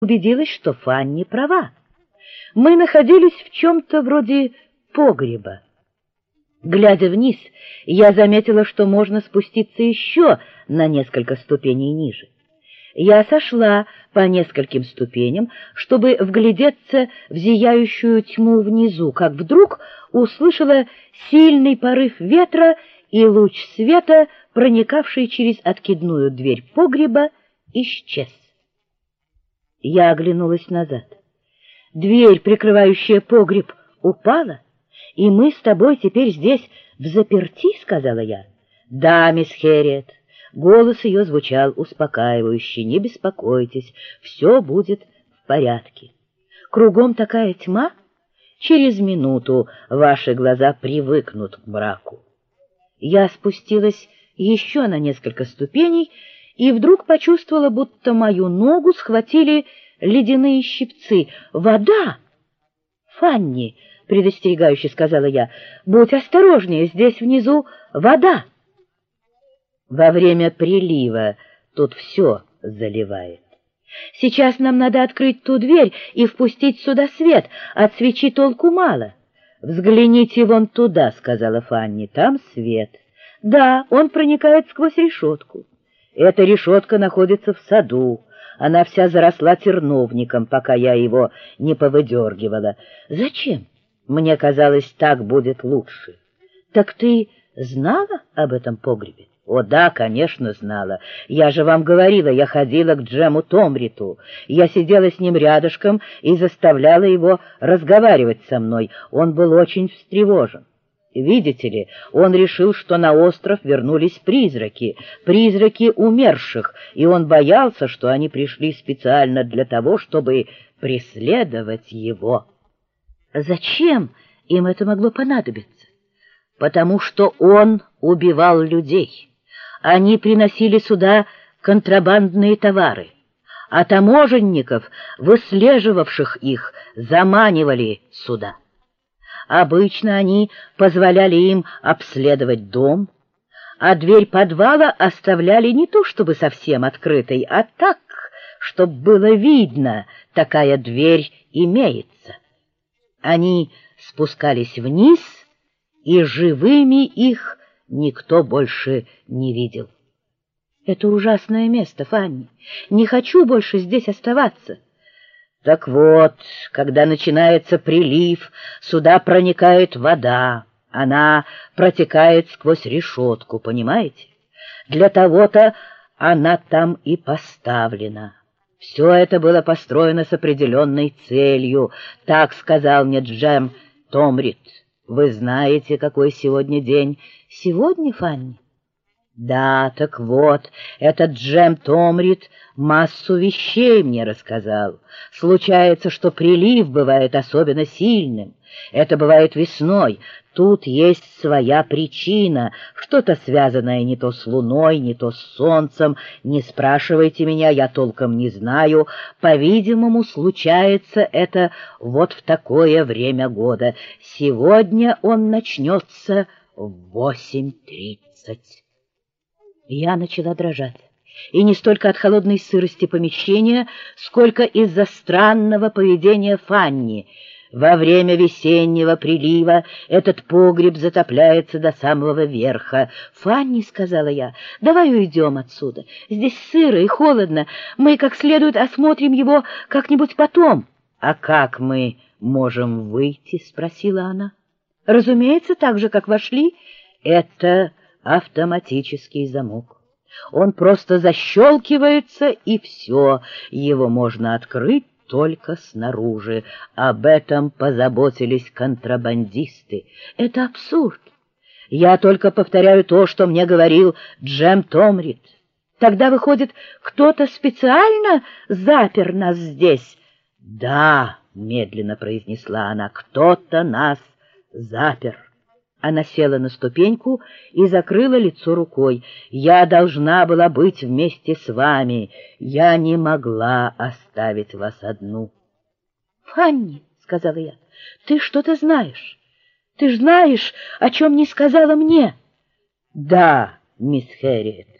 убедилась, что Фанни права. Мы находились в чем-то вроде погреба. Глядя вниз, я заметила, что можно спуститься еще на несколько ступеней ниже. Я сошла по нескольким ступеням, чтобы вглядеться в зияющую тьму внизу, как вдруг услышала сильный порыв ветра, и луч света, проникавший через откидную дверь погреба, исчез. Я оглянулась назад. Дверь, прикрывающая погреб, упала, и мы с тобой теперь здесь взаперти, — сказала я. Да, мисс Хэрриет. Голос ее звучал успокаивающе. Не беспокойтесь, все будет в порядке. Кругом такая тьма, через минуту ваши глаза привыкнут к мраку. Я спустилась еще на несколько ступеней и вдруг почувствовала, будто мою ногу схватили ледяные щипцы. «Вода!» «Фанни!» — предостерегающе сказала я. «Будь осторожнее, здесь внизу вода!» Во время прилива тут все заливает. Сейчас нам надо открыть ту дверь и впустить сюда свет, от свечи толку мало. «Взгляните вон туда», — сказала Фанни, — «там свет». «Да, он проникает сквозь решетку. Эта решетка находится в саду. Она вся заросла терновником, пока я его не повыдергивала. Зачем? Мне казалось, так будет лучше». «Так ты знала об этом погребе?» «О да, конечно, знала. Я же вам говорила, я ходила к Джему Томриту. Я сидела с ним рядышком и заставляла его разговаривать со мной. Он был очень встревожен. Видите ли, он решил, что на остров вернулись призраки умерших, и он боялся, что они пришли специально для того, чтобы преследовать его». «Зачем им это могло понадобиться?» «Потому что он убивал людей. Они приносили сюда контрабандные товары, а таможенников, выслеживавших их, заманивали сюда. Обычно они позволяли им обследовать дом, а дверь подвала оставляли не то чтобы совсем открытой, а так, чтобы было видно, такая дверь имеется. Они спускались вниз, и живыми их никто больше не видел. Это ужасное место, Фанни. Не хочу больше здесь оставаться. Так вот, когда начинается прилив, сюда проникает вода. Она протекает сквозь решетку, понимаете? Для того-то она там и поставлена. Все это было построено с определенной целью, так сказал мне Джем Томрит. Вы знаете, какой сегодня день? Сегодня, Фанни? Да, так вот, этот Джем Томрит массу вещей мне рассказал. Случается, что прилив бывает особенно сильным. Это бывает весной. Тут есть своя причина, что-то связанное не то с луной, не то с солнцем. Не спрашивайте меня, я толком не знаю. По-видимому, случается это вот в такое время года. Сегодня он начнется в 8:30. Я начала дрожать, и не столько от холодной сырости помещения, сколько из-за странного поведения Фанни. Во время весеннего прилива этот погреб затопляется до самого верха. «Фанни, — сказала я, — давай уйдем отсюда. Здесь сыро и холодно. Мы как следует осмотрим его как-нибудь потом». «А как мы можем выйти?» — спросила она. «Разумеется, так же, как вошли. Это автоматический замок. Он просто защелкивается, и все. Его можно открыть только снаружи. Об этом позаботились контрабандисты. Это абсурд. Я только повторяю то, что мне говорил Джем Томрит. Тогда, выходит, кто-то специально запер нас здесь?» «Да, — медленно произнесла она, — кто-то нас запер». Она села на ступеньку и закрыла лицо рукой. «Я должна была быть вместе с вами. Я не могла оставить вас одну». «Фанни, — сказала я, — ты что-то знаешь. Ты ж знаешь, о чем не сказала мне». «Да, мисс Хэрриет».